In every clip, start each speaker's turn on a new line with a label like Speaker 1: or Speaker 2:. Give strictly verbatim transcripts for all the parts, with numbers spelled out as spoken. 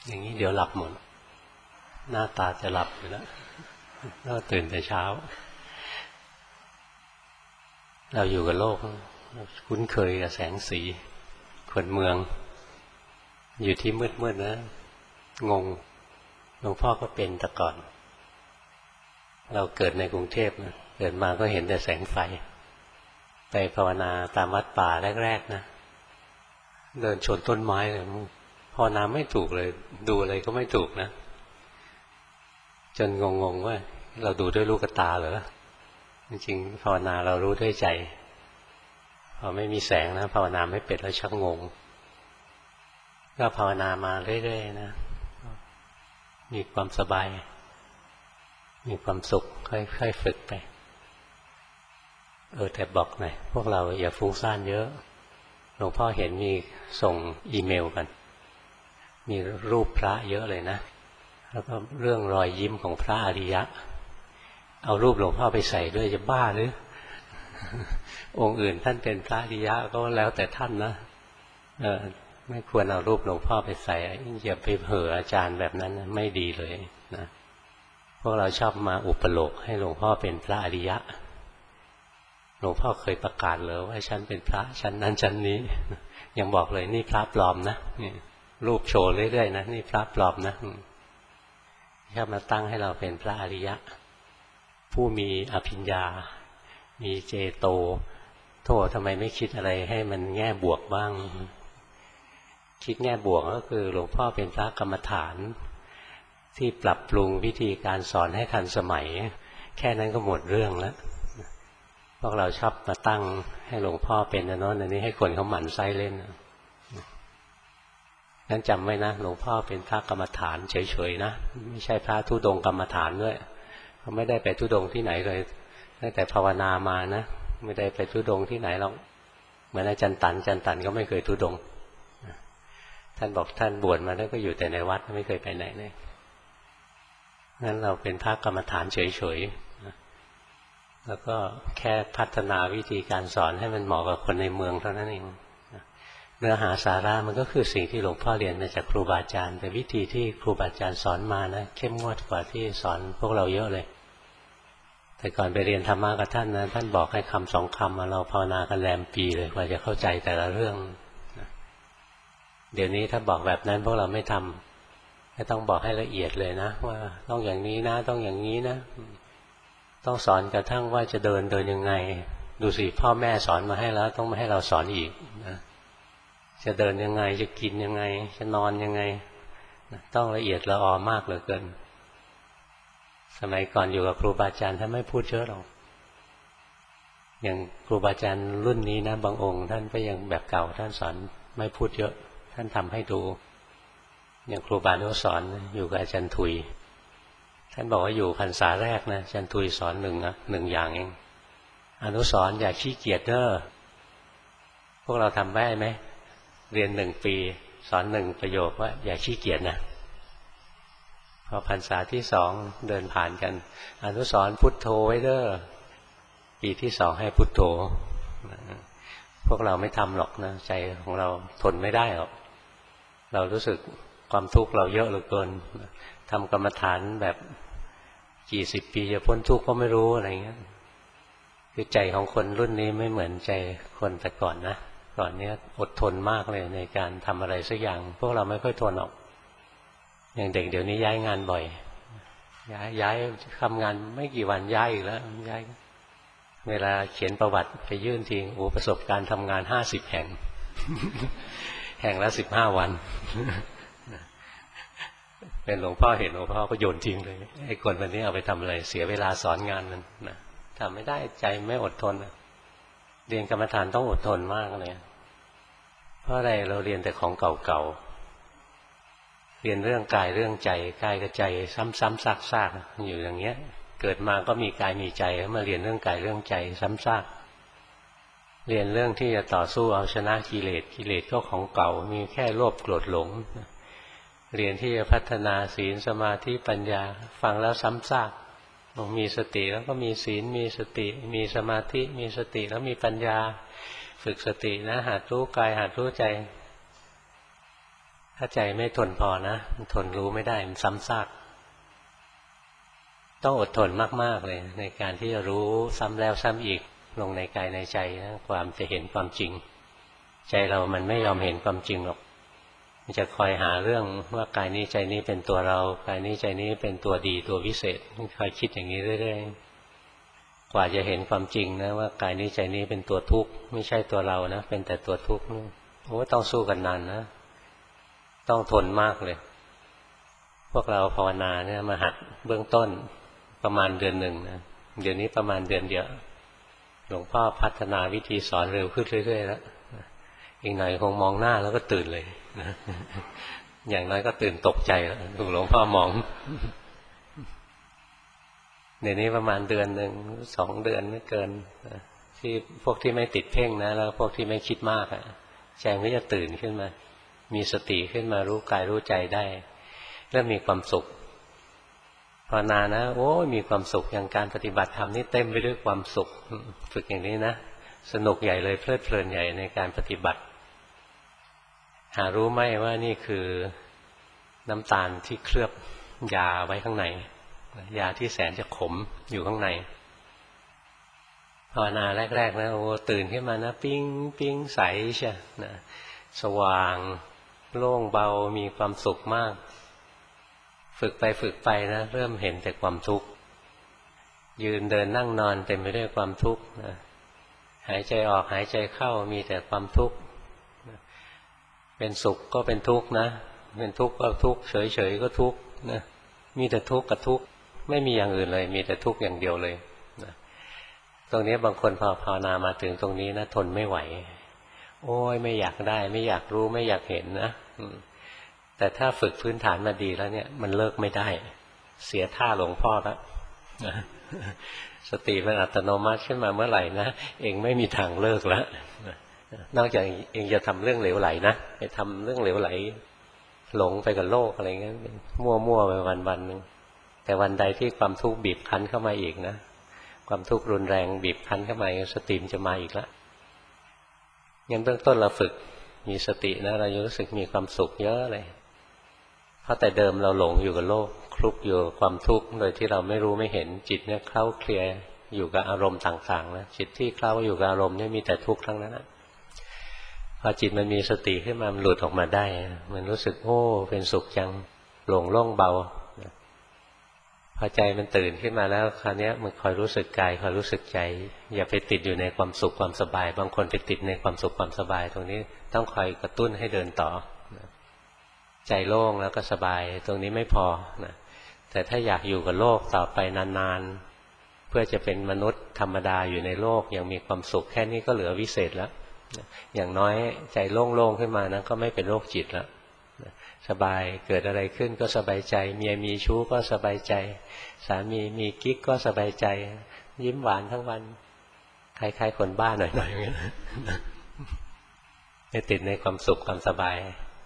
Speaker 1: อย่างนี้เดี๋ยวหลับหมดหน้าตาจะหลับอยู่แล้วเราตื่นแต่เช้าเราอยู่กับโลกคุ้นเคยกับแสงสีคนเมืองอยู่ที่มืดๆนะงงหลวงพ่อก็เป็นแต่ก่อนเราเกิดในกรุงเทพนะเกิดมาก็เห็นแต่แสงไฟไปภาวนาตามวัดป่าแรกๆนะเดินชนต้นไม้เลยภาวนาไม่ถูกเลยดูอะไรก็ไม่ถูกนะจนงงๆว่าเราดูด้วยลูกตาเหรอจริงๆภาวนาเรารู้ด้วยใจพอไม่มีแสงนะภาวนาไม่เป็นแล้วชักงงก็ภาวนามาเรื่อยๆนะมีความสบายมีความสุขค่อยๆฝึกไปเออแต่บอกหน่อยพวกเราอย่าฟุ้งซ่านเยอะหลวงพ่อเห็นมีส่งอีเมลกันมีรูปพระเยอะเลยนะแล้วก็เรื่องรอยยิ้มของพระอริยะเอารูปหลวงพ่อไปใส่ด้วยจะบ้าหรือ องค์อื่นท่านเป็นพระอริยะก็แล้วแต่ท่านนะเออไม่ควรเอารูปหลวงพ่อไปใส่อย่าไปเห่ออาจารย์แบบนั้นนะไม่ดีเลยนะพวกเราชอบมาอุปโลกให้หลวงพ่อเป็นพระอริยะหลวงพ่อเคยประกาศเลยว่าฉันเป็นพระชั้นนั้นชั้นนี้ยังบอกเลยนี่พระปลอมนะนี่รูปโชว์เรื่อยๆนะนี่พระปลอมนะชอบมาตั้งให้เราเป็นพระอริยะผู้มีอภิญญามีเจโตโทษทำไมไม่คิดอะไรให้มันแง่บวกบ้างคิดแง่บวกก็คือหลวงพ่อเป็นพระกรรมฐานที่ปรับปรุงวิธีการสอนให้ทันสมัยแค่นั้นก็หมดเรื่องแล้วพวกเราชอบมาตั้งให้หลวงพ่อเป็นอันนั้นอันนี้ให้คนเขาหมั่นไส้เล่นงั้นจำไว้นะหลวงพ่อเป็นพระกรรมฐานเฉยๆนะไม่ใช่พระธุดงค์กรรมฐานด้วยเขาไม่ได้ไปธุดงค์ที่ไหนเลยตั้งแต่ภาวนามานะไม่ได้ไปธุดงค์ที่ไหนหรอกเหมือนอาจารย์ตันอาจารย์ตันก็ไม่เคยธุดงค์ท่านบอกท่านบวชมาแล้วก็อยู่แต่ในวัดไม่เคยไปไหนเลยงั้นเราเป็นพระกรรมฐานเฉยๆแล้วก็แค่พัฒนาวิธีการสอนให้มันเหมาะกับคนในเมืองเท่านั้นเองเนื้อหาสาระมันก็คือสิ่งที่หลวงพ่อเรียนมาจากครูบาอาจารย์แต่วิธีที่ครูบาอาจารย์สอนมานะเข้มงวดกว่าที่สอนพวกเราเยอะเลยแต่ก่อนไปเรียนธรรมะกับท่านนะท่านบอกให้คำสองคำเราภาวนากันแรมปีเลยกว่าจะเข้าใจแต่ละเรื่องเดี๋ยวนี้ถ้าบอกแบบนั้นพวกเราไม่ทำไม่ต้องบอกให้ละเอียดเลยนะว่าต้องอย่างนี้นะต้องอย่างนี้นะต้องสอนกระทั่งว่าจะเดินเดินยังไงดูสิพ่อแม่สอนมาให้แล้วต้องมาให้เราสอนอีกนะจะเดินยังไงจะกินยังไงจะนอนยังไงต้องละเอียดละออมากเหลือเกินสมัยก่อนอยู่กับครูบาอาจารย์ท่านไม่พูดเยอะหรอกอย่างครูบาอาจารย์รุ่นนี้นะบางองค์ท่านก็ยังแบบเก่าท่านสอนไม่พูดเยอะท่านทำให้ดูอย่างครูบาอนุสรณ์อยู่กับอาจารย์ทุยท่านบอกว่าอยู่พรรษาแรกนะอาจารย์ทุยสอนหนึ่งนะหนึ่งอย่างเองอนุสรณ์อย่าขี้เกียจเด้อพวกเราทำได้ไหมเรียนหนึ่งปีสอนหนึ่งประโยคว่าอย่าขี้เกียจนะพอพรรษาที่สองเดินผ่านกันอนุสรณ์พุทโธไว้เด้อปีที่สองให้พุทโธพวกเราไม่ทำหรอกนะใจของเราทนไม่ได้หรอกเรารู้สึกความทุกข์เราเยอะเหลือเกินทำกรรมฐานแบบกี่สิบปีจะพ้นทุกข์ก็ไม่รู้อะไรเงี้ยคือใจของคนรุ่นนี้ไม่เหมือนใจคนแต่ก่อนนะก่อนเนี้ยอดทนมากเลยในการทำอะไรสักอย่างพวกเราไม่ค่อยทนหรอกอย่างเด็กเดี๋ยวนี้ย้ายงานบ่อยย้ายย้ายทำงานไม่กี่วันย้ายอีกแล้วย้ายเวลาเขียนประวัติไปยื่นทิ้งโอ้ประสบการณ์ทำงานห้าสิบแห่ง แห่งละสิบห้าวัน เป็นหลวงพ่อเห็นหลวงพ่อก็โยนทิ้งเลยไอ้คนวันนี้เอาไปทำอะไรเสียเวลาสอนงานมันนะทำไม่ได้ใจไม่อดทนเรียนกรรมฐานต้องอดทนมากเลยเพราะอะไรเราเรียนแต่ของเก่าๆเรียนเรื่องกายเรื่องใจกายกับใจซ้ำๆซากๆอยู่อย่างเงี้ยเกิดมาก็มีกายมีใจมาเรียนเรื่องกายเรื่องใจซ้ำซากเรียนเรื่องที่จะต่อสู้เอาชนะกิเลสกิเลสก็ของเก่ามีแค่โลภโกรธหลงเรียนที่จะพัฒนาศีลสมาธิปัญญาฟังแล้วซ้ำซากมีสติแล้วก็มีศีลมีสติมีสมาธิมีสติแล้วมีปัญญาฝึกสตินะหัดรู้กายหัดรู้ใจถ้าใจไม่ทนพอนะมันทนรู้ไม่ได้มันซ้ำซากต้องอดทนมากๆเลยในการที่จะรู้ซ้ำแล้วซ้ำอีกลงในกายในใจนะความจะเห็นความจริงใจเรามันไม่ยอมเห็นความจริงหรอกมันจะคอยหาเรื่องว่ากายนี้ใจนี้เป็นตัวเรากายนี้ใจนี้เป็นตัวดีตัววิเศษคอยคิดอย่างนี้เรื่อยๆกว่าจะเห็นความจริงนะว่ากายนี้ใจนี้เป็นตัวทุกข์ไม่ใช่ตัวเรานะเป็นแต่ตัวทุกข์โอ้ต้องสู้กันนานนะต้องทนมากเลยพวกเราภาวนาเนี่ยมาหัดเบื้องต้นประมาณเดือนหนึ่งนะเดี๋ยวนี้ประมาณเดือนเดียวหลวงพ่อพัฒนาวิธีสอนเร็วขึ้นเรื่อยๆแล้วอีกหน่อยคงมองหน้าแล้วก็ตื่นเลยนะอย่างน้อยก็ตื่นตกใจแล้วถูกหลวงพ่อมองเดี๋ยวนี้ประมาณเดือนหนึ่งสองเดือนไม่เกินที่พวกที่ไม่ติดเพ่งนะแล้วพวกที่ไม่คิดมากอะใจก็จะตื่นขึ้นมามีสติขึ้นมารู้กายรู้ใจได้เริ่มมีความสุขภาวนานะโอ้มีความสุขอย่างการปฏิบัติธรรมนี่เต็มไปด้วยความสุขฝึกอย่างนี้นะสนุกใหญ่เลยเพลิดเพลินใหญ่ในการปฏิบัติหารู้ไหมว่านี่คือน้ำตาลที่เคลือบยาไว้ข้างในยาที่แสนจะขมอยู่ข้างในภาวนาแรกๆนะโอ้ตื่นขึ้นมานะปิ้งปิ้งใสใช่นะสว่างโล่งเบามีความสุขมากฝึกไปฝึกไปนะเริ่มเห็นแต่ความทุกข์ยืนเดินนั่งนอนเต็มไปด้วยความทุกข์นะหายใจออกหายใจเข้ามีแต่ความทุกข์เป็นสุขก็เป็นทุกข์นะเป็นทุกข์ก็ทุกข์เฉยๆก็ทุกข์นะมีแต่ทุกข์กับทุกข์ไม่มีอย่างอื่นเลยมีแต่ทุกข์อย่างเดียวเลยนะตรงนี้บางคนพอภาวนามาถึงตรงนี้นะทนไม่ไหวโอ้ยไม่อยากได้ไม่อยากรู้ไม่อยากเห็นนะแต่ถ้าฝึกพื้นฐานมาดีแล้วเนี่ยมันเลิกไม่ได้เสียท่าหลวงพ่อแล้วสติมันอัตโนมัติขึ้นมาเมื่อไหร่นะเองไม่มีทางเลิกแล้วนอกจากเองจะทำเรื่องเหลวไหลนะไปทำเรื่องเหลวไหลหลงไปกับโลกอะไรเงี้ยมั่วๆไปวันๆนึงแต่วันใดที่ความทุกข์บีบคั้นเข้ามาอีกนะความทุกข์รุนแรงบีบคั้นเข้ามาสติมันจะมาอีกแล้วงั้นเบื้องต้นเราฝึกมีสตินะเราจะรู้สึกมีความสุขเยอะเลยเพราะแต่เดิมเราหลงอยู่กับโลกคลุกอยู่ความทุกข์โดยที่เราไม่รู้ไม่เห็นจิตเนี่ยเคล้าเคลียอยู่กับอารมณ์ต่างๆนะจิตที่เคล้าอยู่กับอารมณ์เนี่ยมีแต่ทุกข์ทั้งนั้นนะพอจิตมันมีสติขึ้นมามันหลุดออกมาได้มันรู้สึกโอ้เป็นสุขจังโปร่งโล่งเบาพอใจมันตื่นขึ้นมาแล้วคราวนี้มันคอยรู้สึกกายคอยรู้สึกใจอย่าไปติดอยู่ในความสุขความสบายบางคนไปติดในความสุขความสบายตรงนี้ต้องคอยกระตุ้นให้เดินต่อใจโล่งแล้วก็สบายตรงนี้ไม่พอนะแต่ถ้าอยากอยู่กับโลกต่อไปนานๆเพื่อจะเป็นมนุษย์ธรรมดาอยู่ในโลกยังมีความสุขแค่นี้ก็เหลือวิเศษแล้วอย่างน้อยใจโล่งๆขึ้นมานะก็ไม่เป็นโรคจิตแล้วสบายเกิดอะไรขึ้นก็สบายใจเมียมีชู้ก็สบายใจสามีมีกิ๊กก็สบายใจยิ้มหวานทั้งวันคล้ายๆคนบ้าหน่อยๆอย่างนี้นะไม่ติดในความสุขความสบาย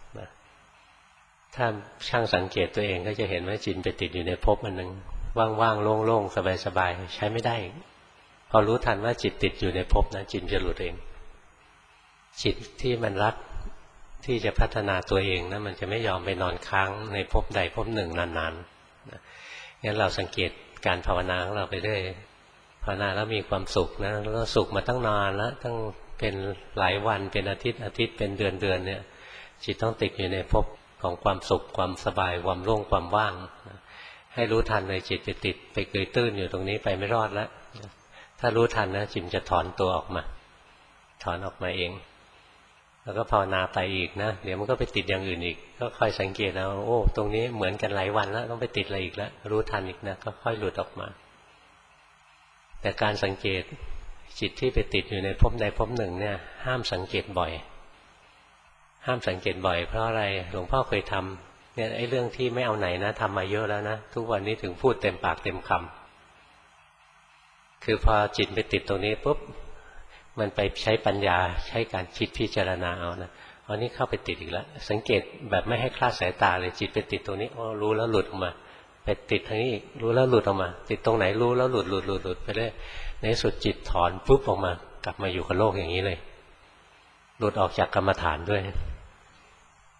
Speaker 1: ถ้าช่างสังเกตตัวเองก็จะเห็นว่าจิตไปติดอยู่ในภพอันหนึ่งว่างๆโล่งๆสบายๆใช้ไม่ได้พอรู้ทันว่าจิตติดอยู่ในภพนั้นจิตจะหลุดเองจิตที่มันรักที่จะพัฒนาตัวเองนะมันจะไม่ยอมไปนอนค้างในภพใดภพหนึ่งนานๆงั้นเราสังเกตการภาวนาของเราไปเรื่อยภาวนาแล้วมีความสุขนะแล้วสุขมาตั้งนานแล้วตั้งเป็นหลายวันเป็นอาทิตย์อาทิตย์เป็นเดือนเดือนเนี่ยจิตต้องติดอยู่ในภพของความสุขความสบายความโล่งความว่างให้รู้ทันเลยจิตจะติดไปเกยตื้นอยู่ตรงนี้ไปไม่รอดแล้วถ้ารู้ทันนะจิตจะถอนตัวออกมาถอนออกมาเองแล้วก็ภาวนาไปอีกนะเดี๋ยวมันก็ไปติดอย่างอื่นอีกก็ค่อยสังเกตเอาโอ้ตรงนี้เหมือนกันหลายวันแล้วต้องไปติดอะไรอีกแล้วรู้ทันอีกนะก็ค่อยหลุดออกมาแต่การสังเกตจิตที่ไปติดอยู่ในภพใดภพหนึ่งเนี่ยห้ามสังเกตบ่อยห้ามสังเกตบ่อยเพราะอะไรหลวงพ่อเคยทำเนี่ยไอ้เรื่องที่ไม่เอาไหนนะทำมาเยอะแล้วนะทุกวันนี้ถึงพูดเต็มปากเต็มคำคือพอจิตไปติดตรงนี้ปุ๊บมันไปใช้ปัญญาใช้การคิดพิจารณาเอานะอันนี้เข้าไปติดอีกแล้วสังเกตแบบไม่ให้คลาดสายตาเลยจิตไปติดตรงนี้โอ้รู้แล้วหลุดออกมาไปติดทางนี้อีกรู้แล้วหลุดออกมาติดตรงไหนรู้แล้วหลุดหลุดหลุดหลุดไปเรื่อยในสุดจิตถอนปุ๊บออกมากลับมาอยู่กับโลกอย่างนี้เลยหลุดออกจากกรรมฐานด้วย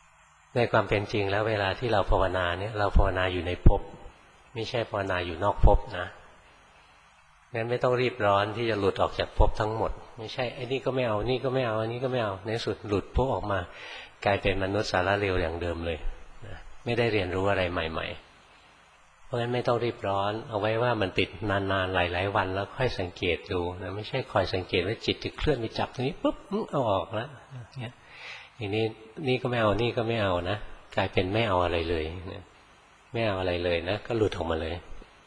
Speaker 1: ในความเป็นจริงแล้วเวลาที่เราภาวนาเนี่ยเราภาวนาอยู่ในภพไม่ใช่ภาวนาอยู่นอกภพนะงั้นไม่ต้องรีบร้อนที่จะหลุดออกจากภพทั้งหมดไม่ใช่ไอ้นี่ก็ไม่เอานี่ก็ไม่เอาอันนี้ก็ไม่เอาในสุดหลุดปุ๊บออกมากลายเป็นมนุษย์สารเลวอย่างเดิมเลยนะไม่ได้เรียนรู้อะไรใหม่ๆเพราะฉะนั้นไม่ต้องรีบร้อนเอาไว้ว่ามันติดนานๆหลายๆวันแล้วค่อยสังเกตดูนะไม่ใช่คอยสังเกตว่าจิตจะเคลื่อนไปจับตรงนี้ปุ๊บเอาออกแล้วเนี่ยทีนี้นี่ก็ไม่เอานี่ก็ไม่เอานะกลายเป็นไม่เอาอะไรเลยนะไม่เอาอะไรเลยนะก็หลุดออกมาเลย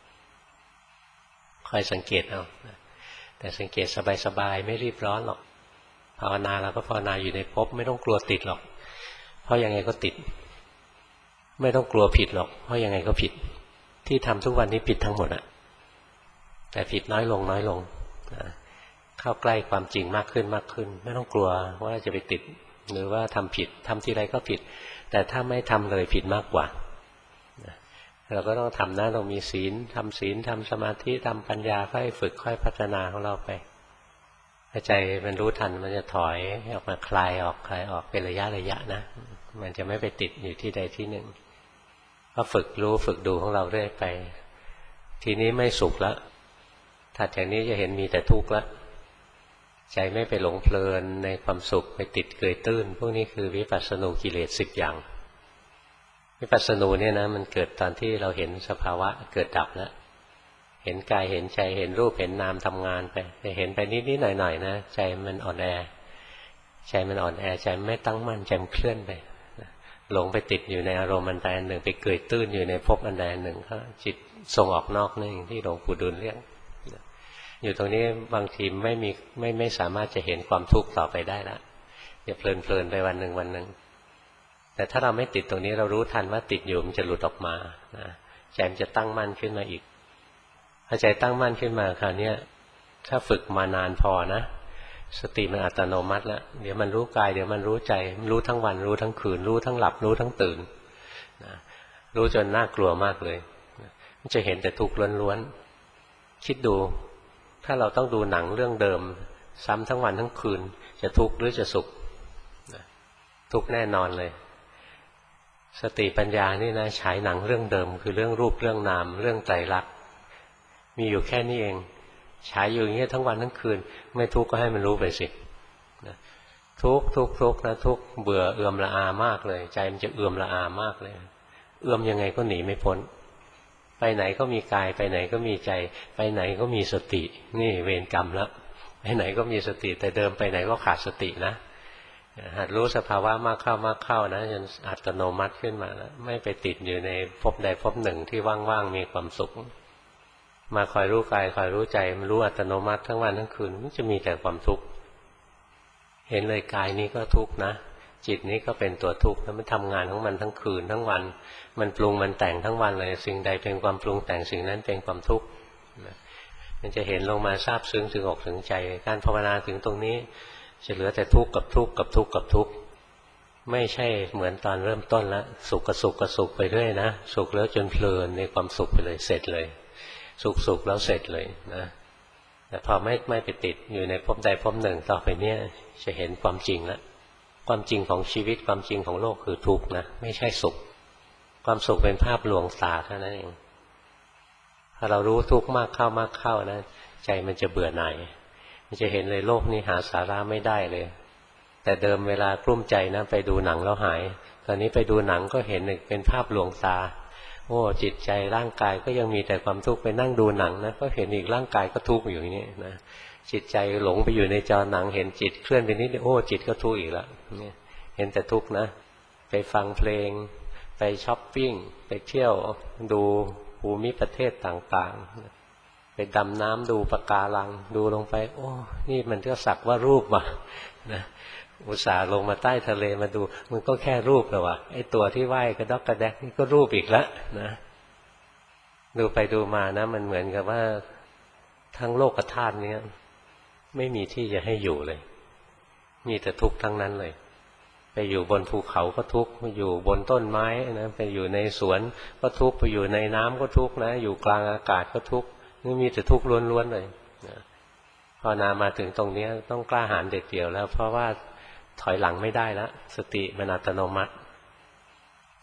Speaker 1: คอยสังเกตเอาแต่สังเกตสบายๆไม่รีบร้อนหรอกภาวนาเราก็ภาวนาอยู่ในภพไม่ต้องกลัวติดหรอกเพราะยังไงก็ติดไม่ต้องกลัวผิดหรอกเพราะยังไงก็ผิดที่ทำทุกวันนี้ผิดทั้งหมดอะแต่ผิดน้อยลงน้อยลงเข้าใกล้ความจริงมากขึ้นมากขึ้นไม่ต้องกลัวว่าจะไปติดหรือว่าทำผิดทำทีไรก็ผิดแต่ถ้าไม่ทำเลยผิดมากกว่าเราก็ต้องทำนะต้องมีศีลทำศีลทำสมาธิทำปัญญาค่อยฝึกค่อยพัฒนาของเราไปใจมันรู้ทันมันจะถอยออกมาคลายออกคลายออกเป็นระยะระยะนะมันจะไม่ไปติดอยู่ที่ใดที่หนึ่งก็ฝึกรู้ฝึกดูของเราเรื่อยไปทีนี้ไม่สุขแล้วถัดจากนี้จะเห็นมีแต่ทุกข์แล้วใจไม่ไปหลงเพลินในความสุขไปติดเกยตื้นพวกนี้คือวิปัสสนูกิเลสสิบอย่างวิปัสสนูเนี่ยนะมันเกิดตอนที่เราเห็นสภาวะเกิดดับแล้วเห็นกายเห็นใจเห็นรูปเห็นนามทำงานไปแต่เห็นไปนิดๆหน่อยๆนะใจมันอ่อนแอใจมันอ่อนแอใจไม่ตั้งมั่นใจมันเคลื่อนไปหลงไปติดอยู่ในอารมณ์อันใดอันหนึ่งไปเกยตื้นอยู่ในภพอันใดอันหนึ่งก็จิตส่งออกนอกนั่นเองที่หลวงปู่ดูลเรียกอยู่ตรงนี้บางทีไม่มีไม่ไม่สามารถจะเห็นความทุกข์ต่อไปได้ละอย่าเพลินเพลินไปวันหนึ่งวันหนึ่งแต่ถ้าเราไม่ติดตรงนี้เรารู้ทันว่าติดอยู่มันจะหลุดออกมานะใจมันจะตั้งมั่นขึ้นมาอีกพอใจตั้งมั่นขึ้นมาคราวนี้ถ้าฝึกมานานพอนะสติมันอัตโนมัติแล้วเดี๋ยวมันรู้กายเดี๋ยวมันรู้ใจรู้ทั้งวันรู้ทั้งคืนรู้ทั้งหลับรู้ทั้งตื่นนะรู้จนน่ากลัวมากเลยมันจะเห็นแต่ทุกข์ล้วนๆคิดดูถ้าเราต้องดูหนังเรื่องเดิมซ้ำทั้งวันทั้งคืนจะทุกข์หรือจะสุขทุกข์แน่นอนเลยสติปัญญานี่นะฉายหนังเรื่องเดิมคือเรื่องรูปเรื่องนามเรื่องไตรลักษณ์มีอยู่แค่นี้เองฉายอยู่อย่างนี้ทั้งวันทั้งคืนไม่ทุกข์ก็ให้มันรู้ไปสิทุกข์ทุกข์ทุกข์นะทุกข์เบื่อเอื่อมละอามากเลยใจมันจะเอื่อมละอามากเลยเอื่อมยังไงก็หนีไม่พ้นไปไหนก็มีกายไปไหนก็มีใจไปไหนก็มีสตินี่เวรกรรมแล้วไปไหนก็มีสติแต่เดิมไปไหนก็ขาดสตินะหัดรู้สภาวะมากเข้ามากเข้านะจนอัตโนมัติขึ้นมาแล้วไม่ไปติดอยู่ในภพใดภพหนึ่งที่ว่างๆมีความสุขมาคอยรู้กายคอยรู้ใจมันรู้อัตโนมัติทั้งวันทั้งคืนมันจะมีแต่ความทุกข์เห็นเลยกายนี้ก็ทุกข์นะจิตนี้ก็เป็นตัวทุกข์แล้วมันทำงานของมันทั้งคืนทั้งวันมันปรุงมันแต่งทั้งวันเลยสิ่งใดเป็นความปรุงแต่งสิ่งนั้นเป็นความทุกข์มันจะเห็นลงมาซาบซึ้งถึงอกถึงใจการภาวนาถึงตรงนี้จะเหลือแต่ทุกข์กับทุกข์กับทุกข์กับทุกข์ไม่ใช่เหมือนตอนเริ่มต้นแล้วสุขกับสุขกับสุขไปเรื่อยนะสุขแล้วจนเพลินในความสุขไปเลยเสร็จเลยสุขสุขแล้วเสร็จเลยนะแต่พอไม่ไม่ไปติดอยู่ในภพใดภพหนึ่งต่อไปเนี่ยจะเห็นความจริงแล้วความจริงของชีวิตความจริงของโลกคือทุกข์นะไม่ใช่สุขความสุขเป็นภาพลวงตาเท่านั้นเองพอเรารู้ทุกข์มากเข้ามากเข้านะใจมันจะเบื่อหน่ายมันจะเห็นเลยโลกนี้หาสาระไม่ได้เลยแต่เดิมเวลากลุ้มใจนะไปดูหนังแล้วหายตอนนี้ไปดูหนังก็เห็นเป็นภาพลวงตาโอ้จิตใจร่างกายก็ยังมีแต่ความทุกข์ไปนั่งดูหนังนะก็เห็นอีกร่างกายก็ทุกข์อยู่อย่างนี้นะจิตใจหลงไปอยู่ในจอหนังเห็นจิตเคลื่อนไปนิดโอ้จิตก็ทุกข์อีกแล้วเห็นแต่ทุกข์นะไปฟังเพลงไปช้อปปิ้งไปเที่ยวดูภูมิประเทศต่างๆไปดำน้ำดูปะการังดูลงไปโอ้นี่มันก็สักว่ารูปว่ะนะอุตส่าห์ลงมาใต้ทะเลมาดูมันก็แค่รูปแล้วว่ะไอ้ตัวที่ว่ายกระดอกกระแดกนี่ก็รูปอีกแล้วนะดูไปดูมานะมันเหมือนกับว่าทั้งโลกธาตุนี้ไม่มีที่จะให้อยู่เลยมีแต่ทุกข์ทั้งนั้นเลยไปอยู่บนภูเขาก็ทุกข์ไปอยู่บนต้นไม้นะไปอยู่ในสวนก็ทุกข์ไปอยู่ในน้ำก็ทุกข์นะอยู่กลางอากาศก็ทุกข์นี่มีแต่ทุกข์ล้วนๆเลยนะพอนามาถึงตรงนี้ต้องกล้าหาญเด็ดเดี่ยวแล้วเพราะว่าถอยหลังไม่ได้แล้วสติมันอัตโนมัติ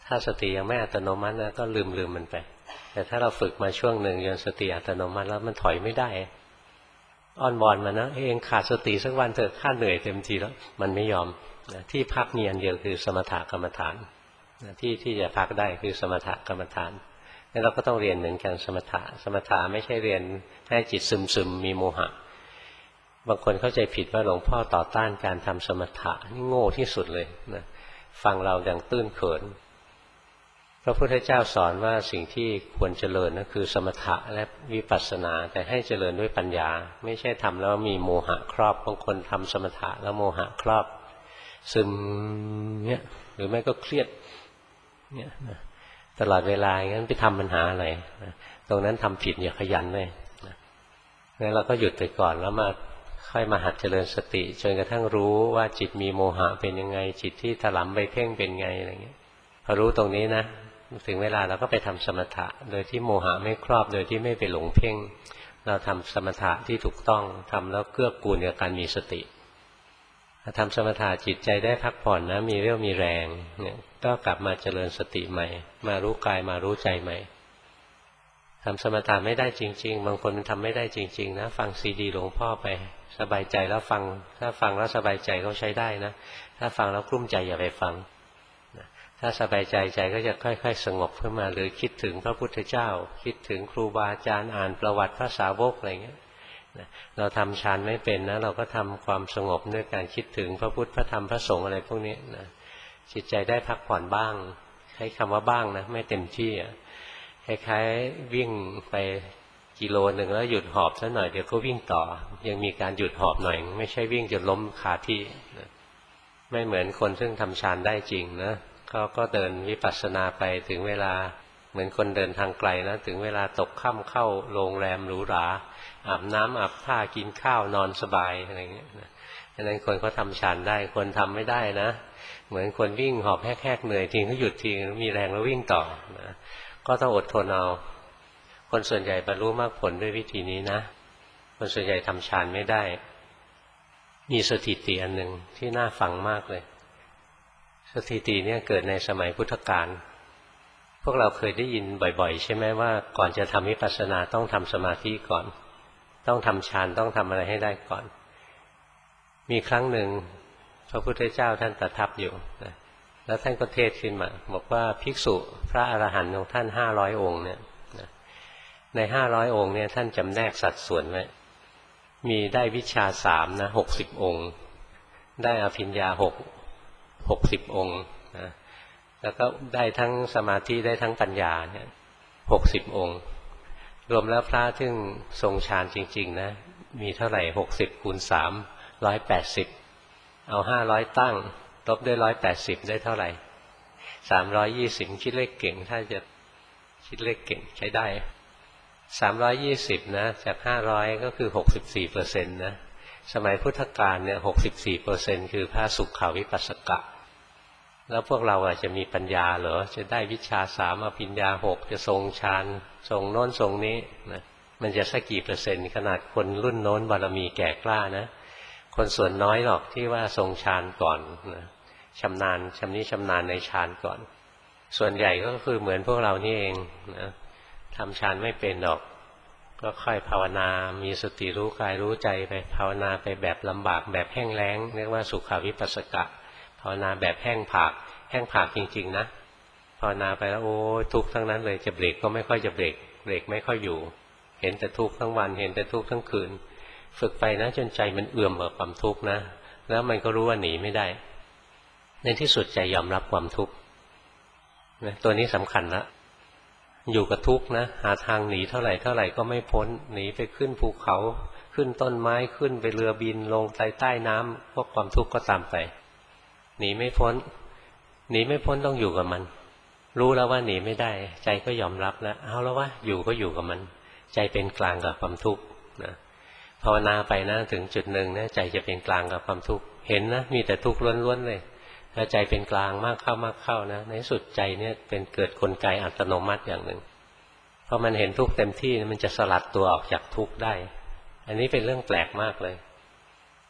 Speaker 1: ถ้าสติยังไม่อัตโนมัตินะก็ลืมลืมมันไปแต่ถ้าเราฝึกมาช่วงหนึ่งจนสติอัตโนมัติแล้วมันถอยไม่ได้อ้อนวอนมานะเองขาดสติสักวันเถอะข้าเหนื่อยเต็มทีแล้วมันไม่ยอมที่พักมีอันเดียวคือสมถกรรมฐานที่ที่จะพักได้คือสมถกรรมฐานแล้วเราก็ต้องเรียนเหมือนกันสมถะสมถะไม่ใช่เรียนให้จิตซึมซึมมีโมหะบางคนเข้าใจผิดว่าหลวงพ่อต่อต้านการทำสมถะนี่โง่ที่สุดเลยนะฟังเราอย่างตื้นเขินพระพุทธเจ้าสอนว่าสิ่งที่ควรเจริญก็คือสมถะและวิปัสสนาแต่ให้เจริญด้วยปัญญาไม่ใช่ทำแล้วมีโมหะครอบบางคนทำสมถะแล้วโมหะครอบซึมเนี่ยหรือไม่ก็เครียดเนี่ยตลอดเวลาอย่างนั้นไปทำปัญหาอะไรตรงนั้นทำผิดอย่าขยันเลยงั้นเราก็หยุดไปก่อนแล้วมาค่อยมาหัดเจริญสติจนกระทั่งรู้ว่าจิตมีโมหะเป็นยังไงจิตที่ถลำไปเพ่งเป็นไงอะไรเงี้ยพอรู้ตรงนี้นะถึงเวลาเราก็ไปทำสมถะโดยที่โมหะไม่ครอบโดยที่ไม่ไปหลงเพ่งเราทำสมถะที่ถูกต้องทำแล้วเกื้อกูลกับการมีสติทำสมถะจิตใจได้พักผ่อนนะมีเรี่ยวมีแรงเนี่ยก็กลับมาเจริญสติใหม่มารู้กายมารู้ใจใหม่ทำสมถะไม่ได้จริงๆบางคนมันทำไม่ได้จริงๆนะฟังซีดีหลวงพ่อไปสบายใจแล้วฟังถ้าฟังแล้วสบายใจก็ใช้ได้นะถ้าฟังแล้วกลุ้มใจอย่าไปฟังถ้าสบายใจใจก็จะค่อยๆสงบขึ้นมาหรือคิดถึงพระพุทธเจ้าคิดถึงครูบาอาจารย์อ่านประวัติพระสาวกอะไรเงี้ยเราทำฌานไม่เป็นนะเราก็ทำความสงบด้วยการคิดถึงพระพุทธพระธรรมพระสงฆ์อะไรพวกนี้นะจิตใจได้พักผ่อนบ้างใช้คำว่าบ้างนะไม่เต็มที่คล้ายๆวิ่งไปกิโลหนึ่งแล้วหยุดหอบซะหน่อยเดี๋ยวก็วิ่งต่อยังมีการหยุดหอบหน่อยไม่ใช่วิ่งจนล้มคาที่นะไม่เหมือนคนซึ่งทำฌานได้จริงนะเขาก็เดินวิปัสสนาไปถึงเวลาเหมือนคนเดินทางไกลนะถึงเวลาตกค่ำเข้าโรงแรมหรูหราอาบน้ำอาบผ้ากินข้าวนอนสบายอะไรเงี้ยนะดังนั้นคนเขาทำฌานได้คนทำไม่ได้นะเหมือนคนวิ่งหอบแหกๆเหนื่อยทิ้งก็หยุดทิ้งมีแรงแล้ววิ่งต่อนะก็ต้องอดทนเอาคนส่วนใหญ่บรรลุมรรคผลด้วยวิธีนี้นะคนส่วนใหญ่ทำฌานไม่ได้มีสถิติอันหนึ่งที่น่าฟังมากเลยสถิติเนี่ยเกิดในสมัยพุทธกาลพวกเราเคยได้ยินบ่อยๆใช่ไหมว่าก่อนจะทำวิปัสสนาต้องทำสมาธิก่อนต้องทำฌานต้องทำอะไรให้ได้ก่อนมีครั้งหนึ่งพระพุทธเจ้าท่านประทับอยู่นะแล้วท่านก็เทศขึ้นมาบอกว่าภิกษุพระอรหันต์ของท่านห้าร้อยองค์เนี่ยในห้าร้อยองค์เนี่ยท่านจำแนกสัดส่วนไว้มีได้วิชาสามนะหกสิบองค์ได้อภิญญาหกหกสิบองค์นะแล้วก็ได้ทั้งสมาธิได้ทั้งปัญญาเนี่ยหกสิบองค์รวมแล้วพระที่ทรงฌานจริงๆนะมีเท่าไหร่หกสิบคูณสามร้อยแปดสิบเอาห้าร้อยตั้งลบด้วยร้อยแปดสิบได้เท่าไหร่สามร้อยยี่สิบคิดเลขเก่งถ้าจะคิดเลขเก่งใช้ได้สามร้อยยี่สิบนะจากห้าร้อยก็คือหกสิบสี่เปอร์เซ็นต์นะสมัยพุทธกาลเนี่ยหกสิบสี่เปอร์เซ็นต์คือพระสุขวิปัสสกะแล้วพวกเราอาจจะมีปัญญาเหรอจะได้วิชาสามอภิญญาหกจะทรงฌานทรงโน้นทรงนี้นะมันจะสักกี่เปอร์เซ็นต์ขนาดคนรุ่นโน้นบารมีแก่กล้านะคนส่วนน้อยหรอกที่ว่าทรงฌานก่อนนะชำนาญชำนิชำนาญในฌานก่อนส่วนใหญ่ก็คือเหมือนพวกเรานี่เองนะทำฌานไม่เป็นหรอกก็ค่อยภาวนามีสติรู้กายรู้ใจไปภาวนาไปแบบลำบากแบบแห้งแล้งเรียกว่าสุขวิปัสสกะภาวนาแบบแห้งผากแห้งผากจริงๆนะภาวนาไปแล้วโอ้ทุกข์ทั้งนั้นเลยจะเบรกก็ไม่ค่อยจะเบรกเบรกไม่ค่อยอยู่เห็นแต่ทุกข์ทั้งวันเห็นแต่ทุกข์ทั้งคืนฝึกไปนะจนใจมันเอื่อมกับความทุกข์นะแล้วมันก็รู้ว่าหนีไม่ได้ในที่สุดใจยอมรับความทุกข์นะตัวนี้สำคัญละอยู่กับทุกข์นะหาทางหนีเท่าไหร่เท่าไหร่ก็ไม่พ้นหนีไปขึ้นภูเขาขึ้นต้นไม้ขึ้นไปเรือบินลงใต้ใต้น้ำพวกความทุกข์ก็ตามไปหนีไม่พ้นหนีไม่พ้นต้องอยู่กับมันรู้แล้วว่าหนีไม่ได้ใจก็ยอมรับแล้วเอาแล้วว่าอยู่ก็อยู่กับมันใจเป็นกลางกับความทุกข์นะภาวนาไปนะถึงจุดหนึ่งนะใจจะเป็นกลางกับความทุกข์เห็นนะมีแต่ทุกข์ล้วนๆเลยถ้าใจเป็นกลางมากเข้ามากเข้านะในสุดใจเนี่ยเป็นเกิดกลไกอัตโนมัติอย่างหนึ่งพอมันเห็นทุกข์เต็มที่มันจะสลัดตัวออกจากทุกข์ได้อันนี้เป็นเรื่องแปลกมากเลย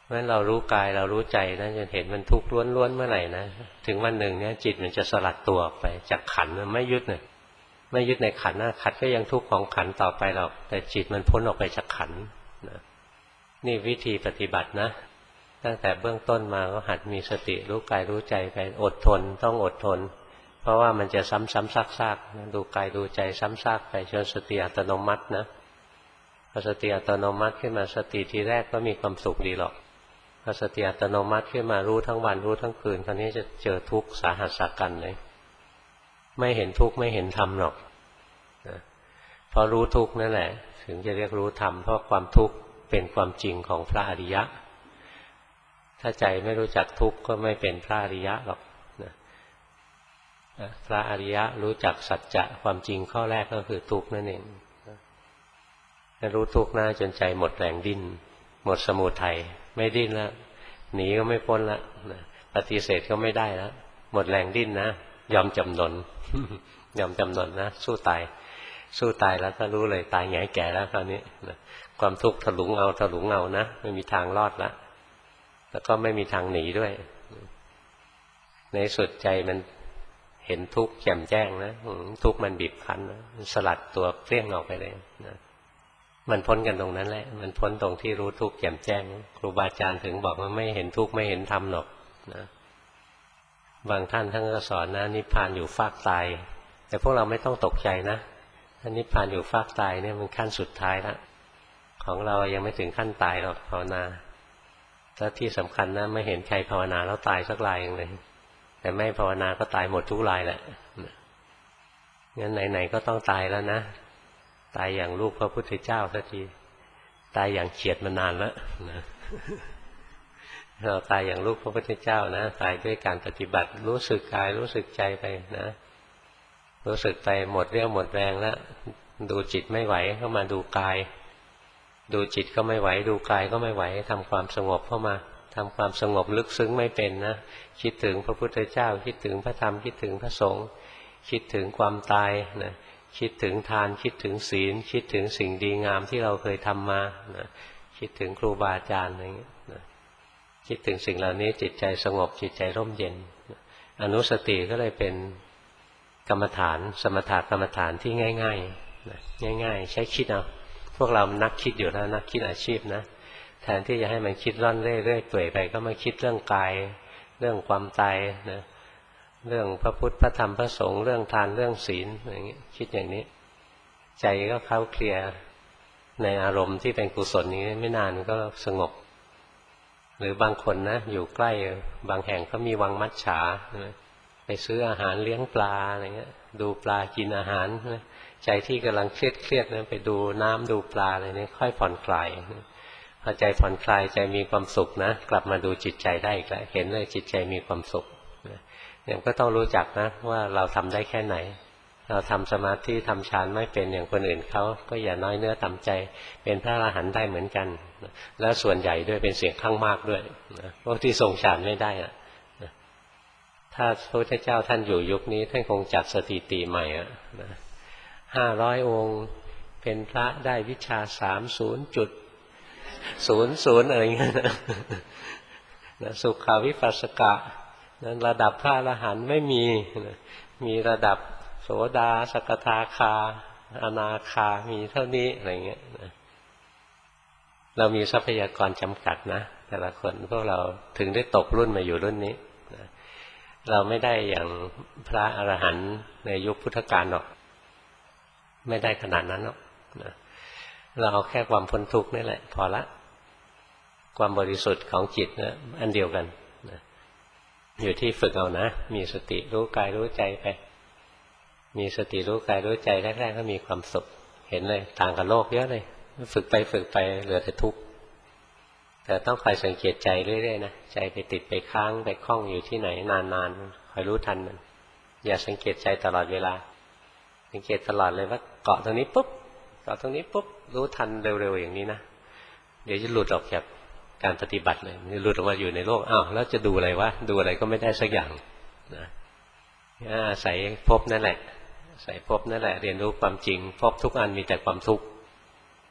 Speaker 1: ราะฉะนั้นเรารู้กายเรารู้ใจนะจนเห็นมันทุกข์ล้วนๆเมื่อไหร่นะถึงวันหนึ่งเนี่ยจิตมันจะสลัดตัวออกไปจากขันธ์มันไม่ยึดเลยไม่ยึดในขันธ์นะขันธ์ก็ยังทุกข์ของขันธ์ต่อไปหรอกแต่จิตมันพ้นออกไปจากขันธ์นะนี่วิธีปฏิบัตินะตั้งแต่เบื้องต้นมาก็หัดมีสติรู้กายรู้ใจไปอดทนต้องอดทนเพราะว่ามันจะซ้ำๆซากๆดูกายดูใจซ้ำซากไปจนสติอัตโนมัตินะพอสติอัตโนมัติขึ้นมาสติทีแรกก็มีความสุขดีหรอกพอสติอัตโนมัติขึ้นมารู้ทั้งวันรู้ทั้งคืนคราวนี้จะเจอทุกข์สาหัสสากันเลยไม่เห็นทุกข์ไม่เห็นธรรมหรอกนะพอรู้ทุกข์นั่นแหละถึงจะเรียกรู้ธรรมเพราะความทุกข์เป็นความจริงของพระอริยะถ้าใจไม่รู้จักทุกข์ก็ไม่เป็นพระอริยะหรอกนะพระอริยะรู้จักสัจจะความจริงข้อแรกก็คือทุกข์นั่นเองรู้ทุกข์นะจนใจหมดแรงดิ้นหมดสมุทัยไม่ดิ้นแล้วหนีก็ไม่พ้นแล้วปฏิเสธก็ไม่ได้แล้วหมดแรงดิ้นนะยอมจำนน ยอมจำนนนะสู้ตายสู้ตายแล้วก็รู้เลยตายแง่แก่แล้วคราวนี้ความทุกข์ถลุงเอาถลุงเอานะไม่มีทางรอดละแล้วก็ไม่มีทางหนีด้วยในสุดใจมันเห็นทุกข์แจ่มแจ้งนะทุกข์มันบีบคั้นนะสลัดตัวเปรี้ยงออกไปเลยนะมันพ้นกันตรงนั้นแหละมันพ้นตรงที่รู้ทุกข์แจ่มแจ้งครูบาอาจารย์ถึงบอกว่าไม่เห็นทุกข์ไม่เห็นธรรมหรอกนะบางท่านท่านก็สอนนะนิพพานอยู่ฟากตายแต่พวกเราไม่ต้องตกใจนะถ้านิพพานอยู่ฟากตายเนี่ยมันขั้นสุดท้ายแล้วของเรายังไม่ถึงขั้นตายหรอกภาวนาแล้วที่สำคัญนะไม่เห็นใครภาวนาแล้วตายสักรายอย่างเลยแต่ไม่ภาวนาก็ตายหมดทุกรายแหละงั้นไหนๆก็ต้องตายแล้วนะตายอย่างลูกพระพุทธเจ้าสักทีตายอย่างเฉียดมานานแล้วนะเราตายอย่างลูกพระพุทธเจ้านะตายด้วยการปฏิบัติรู้สึกกายรู้สึกใจไปนะรู้สึกไปหมดเรี่ยวหมดแรงแล้วดูจิตไม่ไหวเข้ามาดูกายดูจิตก็ไม่ไหวดูกายก็ไม่ไหวทำความสงบเข้ามาทำความสงบลึกซึ้งไม่เป็นนะคิดถึงพระพุทธเจ้าคิดถึงพระธรรมคิดถึงพระสงฆ์คิดถึงความตายนะคิดถึงทานคิดถึงศีลคิดถึงสิ่งดีงามที่เราเคยทำมานะคิดถึงครูบาอาจารย์อะไรอย่างเงี้ยนะคิดถึงสิ่งเหล่านี้จิตใจสงบจิตใจร่มเย็นอนุสติก็เลยเป็นกรรมฐานสมถกรรมฐานที่ง่ายๆนะง่ายๆใช้คิดเอาพวกเรานักคิดอยู่แล้วนักคิดอาชีพนะแทนที่จะให้มันคิดร่อนเร่เรื่อยเปื่อยไปก็มาคิดเรื่องกายเรื่องความตายนะเรื่องพระพุทธพระธรรมพระสงฆ์เรื่องทานเรื่องศีลอย่างนี้คิดอย่างนี้ใจก็เข้าเคลียร์ในอารมณ์ที่เป็นกุศลนี้ไม่นานก็สงบหรือบางคนนะอยู่ใกล้บางแห่งก็มีวังมัจฉาไปซื้ออาหารเลี้ยงปลาอะไรเงี้ยดูปลากินอาหารใจที่กำลังเครียดเครียดนะไปดูน้ำดูปลาอะไรนี่ค่อยผ่อนคลายพอใจผ่อนคลายใจมีความสุขนะกลับมาดูจิตใจได้อีกแล้วเห็นเลยจิตใจมีความสุขเนี่ยก็ต้องรู้จักนะว่าเราทำได้แค่ไหนเราทำสมาธิทำฌานไม่เป็นอย่างคนอื่นเขาก็อย่าน้อยเนื้อต่ำใจเป็นพระอรหันต์ได้เหมือนกันแล้วส่วนใหญ่ด้วยเป็นเสียงข้างมากด้วยพวกที่ทรงฌานไม่ได้อะถ้าพระพุทธเจ้าท่านอยู่ยุคนี้ท่านคงจัดสถิติใหม่อะห้าร้อยองค์เป็นพระได้วิชาสามศูนย์จุดศูนย์ศูนย์อะไรเงี้ยนะสุขาวิปัสสกะนั้นระดับพระอรหันต์ไม่มีมีระดับโสดาสกทาคาอนาคามีเท่านี้อะไรเงี้ยเรามีทรัพยากรจำกัดนะแต่ละคนพวกเราถึงได้ตกรุ่นมาอยู่รุ่นนี้เราไม่ได้อย่างพระอรหันต์ในยุคพุทธกาลหรอกไม่ได้ขนาดนั้นหรอกเราเอาแค่ความพ้นทุกข์นี่แหละพอละความบริสุทธิ์ของจิตนะอันเดียวกันนะอยู่ที่ฝึกเอานะมีสติรู้กายรู้ใจไปมีสติรู้กายรู้ใจแรกๆก็มีความสุขเห็นเลยต่างกับโลกเยอะเลยฝึกไปฝึกไปเหลือแต่ทุกข์แต่ต้องคอยสังเกตใจเรื่อยๆนะใจไปติดไปค้างไปคล้องอยู่ที่ไหนนานๆคอยรู้ทันมันอย่าสังเกตใจตลอดเวลาสังเกตตลอดเลยว่าเกาะตรงนี้ปุ๊บเกาะตรงนี้ปุ๊บรู้ทันเร็วๆอย่างนี้นะเดี๋ยวจะหลุดออกจากการปฏิบัติเลยหลุดออกมาอยู่ในโลกอ้าวแล้วจะดูอะไรวะดูอะไรก็ไม่ได้สักอย่างนะอาศัยพบนั่นแหละใส่พบนั่นแหละเรียนรู้ความจริงพบทุกอันมีแต่ความทุกข์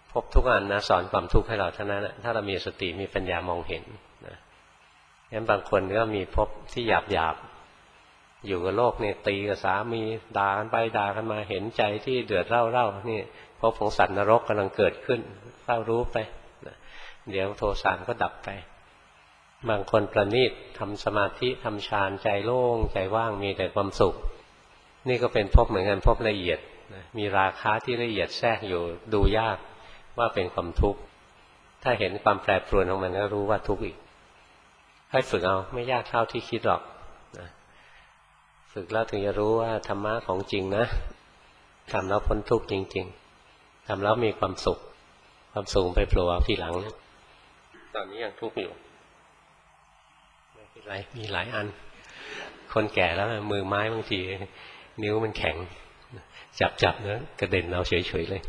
Speaker 1: พบทุกอันนะสอนความทุกข์ให้เราเท่านั้นถ้าเรามีสติมีปัญญามองเห็นนะงั้นบางคนก็มีพบที่หยาบหยาบอยู่กับโลกเนี่ยตีกับสามีด่ากันไปด่ากันมาเห็นใจที่เดือดเร่าเร่านี่พบของสัตว์นรกกำลังเกิดขึ้นเฝ้ารู้ไปนะเดี๋ยวโทสะก็ดับไปบางคนประณีตทำสมาธิทำฌานใจโล่งใจว่างมีแต่ความสุขนี่ก็เป็นพบเหมือนกันพบละเอียดนะมีราคะที่ละเอียดแทรกอยู่ดูยากว่าเป็นความทุกข์ถ้าเห็นความแปรปรวนของมันก็รู้ว่าทุกข์อีกให้ฝึกเอาไม่ยากเท่าที่คิดหรอกนะฝึกแล้วถึงจะรู้ว่าธรรมะของจริงนะทำแล้วพ้นทุกข์จริงๆทำแล้วมีความสุขความสุขไปโผล่เอาทีหลังตอนนี้ยังทุกข์อยู่ไม่เป็นไรมีหลายอันคนแก่แล้วมือไม้บางทีนิ้วมันแข็งจับจับแล้วกระเด็นเอาเฉยๆเลย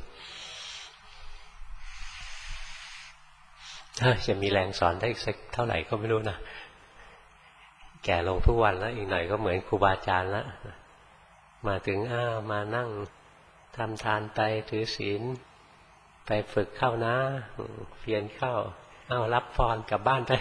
Speaker 1: จะมีแรงสอนได้สักเท่าไหร่ก็ไม่รู้นะแก่ลงทุกวันแล้วอีกหน่อยก็เหมือนครูบาอาจารย์แล้วมาถึงอ้าวมานั่งทำทานไปถือศีลไปฝึกเข้านะเพียรเข้าอ้าวรับพรกลับบ้านไป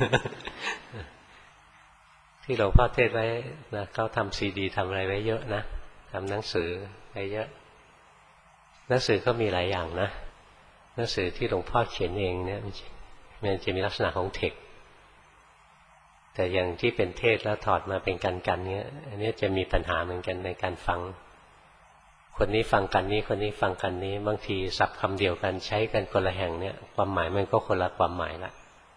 Speaker 1: ที่หลวงพ่อเทศไว้นะเขาทำซีดีทำอะไรไว้เยอะนะทำหนังสือไว้เยอะหนังสือก็มีหลายอย่างนะหนังสือที่หลวงพ่อเขียนเองเนี่ยมันจะมีลักษณะของเทคแต่อย่างที่เป็นเทศแล้วถอดมาเป็นกันกันเนี้ยอันนี้จะมีปัญหาเหมือนกันในการฟังคนนี้ฟังกันนี้คนนี้ฟังกันนี้บางทีศัพท์คำเดียวกันใช้กันคนละแห่งเนี่ยความหมายมันก็คนละความหมายละ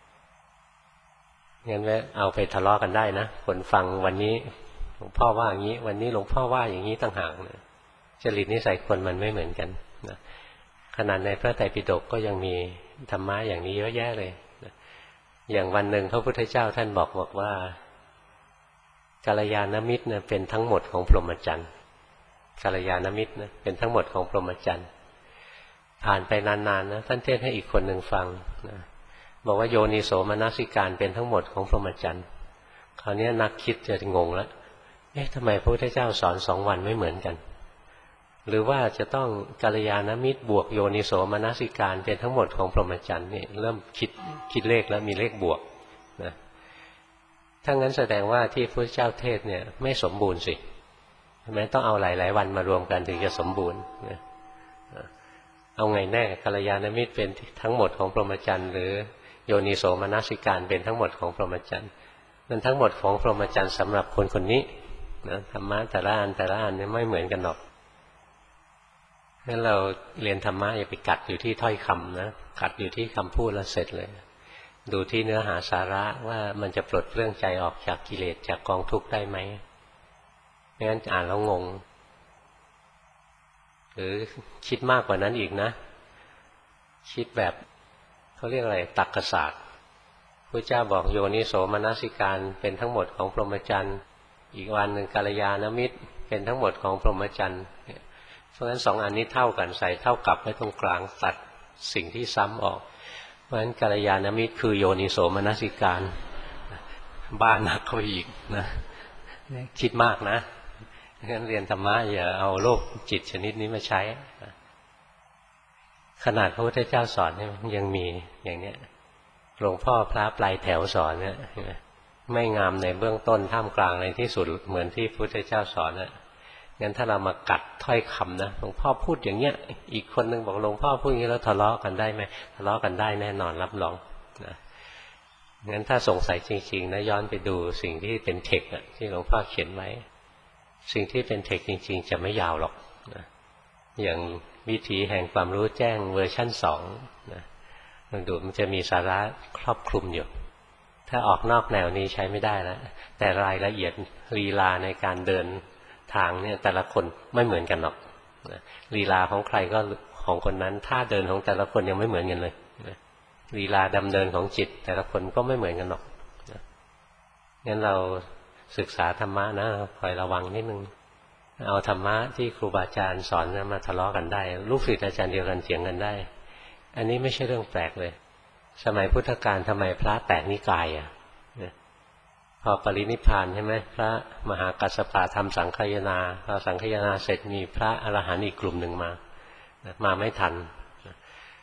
Speaker 1: งั้นแม้เอาไปทะเลาะกันได้นะคนฟังวันนี้หลวงพ่อว่าอย่างนี้วันนี้หลวงพ่อว่าอย่างนี้ต่างหากนะจริตนิสัยคนมันไม่เหมือนกันนะขนาดในพระไตรปิฎกก็ยังมีธรรมะอย่างนี้เยอะแยะเลยนะอย่างวันหนึ่งพระพุทธเจ้าท่านบอกบอกว่ากัลยาณมิตรเนี่ยเป็นทั้งหมดของพรหมจรรย์กัลยาณมิตรนะเป็นทั้งหมดของพรหมจรรย์ผ่านไปนานๆนะท่านเทศให้อีกคนหนึ่งฟังนะบอกว่าโยนิโสมนสิการเป็นทั้งหมดของพรหมจรรย์คราวนี้นักคิดจะงงแล้วเอ๊ะทำไมพระพุทธเจ้าสอนสองวันไม่เหมือนกันหรือว่าจะต้องกัลยาณมิตรบวกโยนิโสมนสิการเป็นทั้งหมดของพรหมจรรย์นี่เริ่มคิดคิดเลขแล้วมีเลขบวกนะถ้างั้นแสดงว่าที่พระพุทธเจ้าเทศเนี่ยไม่สมบูรณ์สิทำไมต้องเอาหลายๆวันมารวมกันถึงจะสมบูรณ์นะเอาไงแน่กัลยาณมิตรเป็นทั้งหมดของพรหมจรรย์หรือโยนิโสมนสิการเป็นทั้งหมดของพรหมจรรย์มันทั้งหมดของพรหมจรรย์สำหรับคนคนนี้นะธรรมะแต่ละอันแต่ละอันเนี่ยไม่เหมือนกันหรอกงั้นเราเรียนธรรมะอย่าไปกัดอยู่ที่ถ้อยคำนะกัดอยู่ที่คำพูดแล้วเสร็จเลยดูที่เนื้อหาสาระว่ามันจะปลดเปลื้องใจออกจากกิเลสจากกองทุกข์ได้ไหมไม่งั้นอ่านแล้วงงหรือคิดมากกว่านั้นอีกนะคิดแบบเขาเรียกอะไรตรรกศาสตร์พระเจ้าบอกโยนิโสมนสิการเป็นทั้งหมดของพรหมจรรย์อีกวันหนึ่งกัลยาณมิตรเป็นทั้งหมดของพรหมจรรย์เพราะฉะนั้นสองอันนี้เท่ากันใส่เท่ากับไว้ตรงกลางตัดสิ่งที่ซ้ำออกเพราะฉะนั้นกัลยาณมิตรคือโยนิโสมนสิการบ้านหนักเข้าอีกนะคิดมากนะงั้นเรียนธรรมะอย่าเอาโลกจิตชนิดนี้มาใช้ขนาดพระพุทธเจ้าสอนเนี่ยยังมีอย่างเนี้ยหลวงพ่อพระปลายแถวสอนเนี่ยไม่งามในเบื้องต้นท่ามกลางในที่สุดเหมือนที่พระพุทธเจ้าสอนนะงั้นถ้าเรามากัดถ้อยคำนะหลวงพ่อพูดอย่างเนี้ยอีกคนนึงบอกหลวงพ่อพูดอย่างนี้แล้วทะเลาะกันได้ไหมทะเลาะกันได้แน่นอนรับรองนะงั้นถ้าสงสัยจริงๆนะย้อนไปดูสิ่งที่เป็นเทคอะที่หลวงพ่อเขียนไว้สิ่งที่เป็นเทคจริงๆจะไม่ยาวหรอกนะอย่างวิถีแห่งความรู้แจ้งเวอร์ชั่นสองนะลองดูมันจะมีสาระครอบคลุมอยู่ถ้าออกนอกแนวนี้ใช้ไม่ได้แล้วแต่รายละเอียดลีลาในการเดินทางเนี่ยแต่ละคนไม่เหมือนกันหรอกนะลีลาของใครก็ของคนนั้นท่าเดินของแต่ละคนยังไม่เหมือนกันเลยนะลีลาดำเนินของจิตแต่ละคนก็ไม่เหมือนกันหรอกนะงั้นเราศึกษาธรรมะนะคอยระวังนิดนึงเอาธรรมะที่ครูบาอาจารย์สอนมาทะเลาะกันได้ลูกศิษย์อาจารย์เดียวกันเถียงกันได้อันนี้ไม่ใช่เรื่องแปลกเลยสมัยพุทธกาลทำไมพระแตกนิกายอ่ะพอปรินิพพานใช่ไหมพระมหากัสสปะทำสังฆายนาพอสังฆายนาเสร็จมีพระอรหันต์อีกกลุ่มหนึ่งมามาไม่ทัน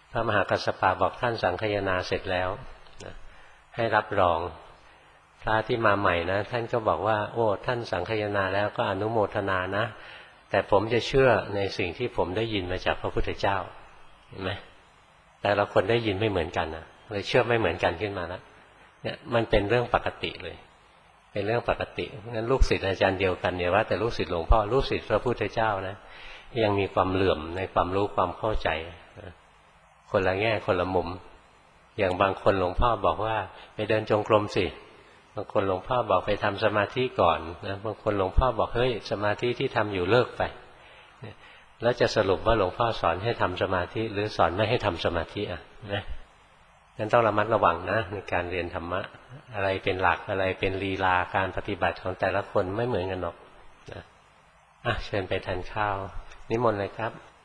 Speaker 1: พระมหากัสสปะบอกท่านสังคายนาเสร็จแล้วนะให้รับรองพระที่มาใหม่นะท่านก็บอกว่าโอ้ท่านสังคายนาแล้วก็อนุโมทนานะแต่ผมจะเชื่อในสิ่งที่ผมได้ยินมาจากพระพุทธเจ้าเห็นไหมแต่ละคนได้ยินไม่เหมือนกันนะเลยเชื่อไม่เหมือนกันขึ้นมาแล้วเนี่ยมันเป็นเรื่องปกติเลยเป็นเรื่องปกติงั้นลูกศิษย์อาจารย์เดียวกันเนี่ยว่าแต่ลูกศิษย์หลวงพ่อลูกศิษย์พระพุทธเจ้านะยังมีความเหลื่อมในความรู้ความเข้าใจคนละแง่คนละมุมอย่างบางคนหลวงพ่อบอกว่าไปเดินจงกรมสิบางคนหลวงพ่อบอกไปทำสมาธิก่อนนะบางคนหลวงพ่อบอกเฮ้ยสมาธิที่ทำอยู่เลิกไปแล้วจะสรุปว่าหลวงพ่อสอนให้ทำสมาธิหรือสอนไม่ให้ทำสมาธิอ่ะนะงั้นต้องระมัดระวังนะในการเรียนธรรมะอะไรเป็นหลักอะไรเป็นลีลาการปฏิบัติของแต่ละคนไม่เหมือนกันหรอกนะอ่ะเชิญไปทานข้าวนิมนต์เลยครับ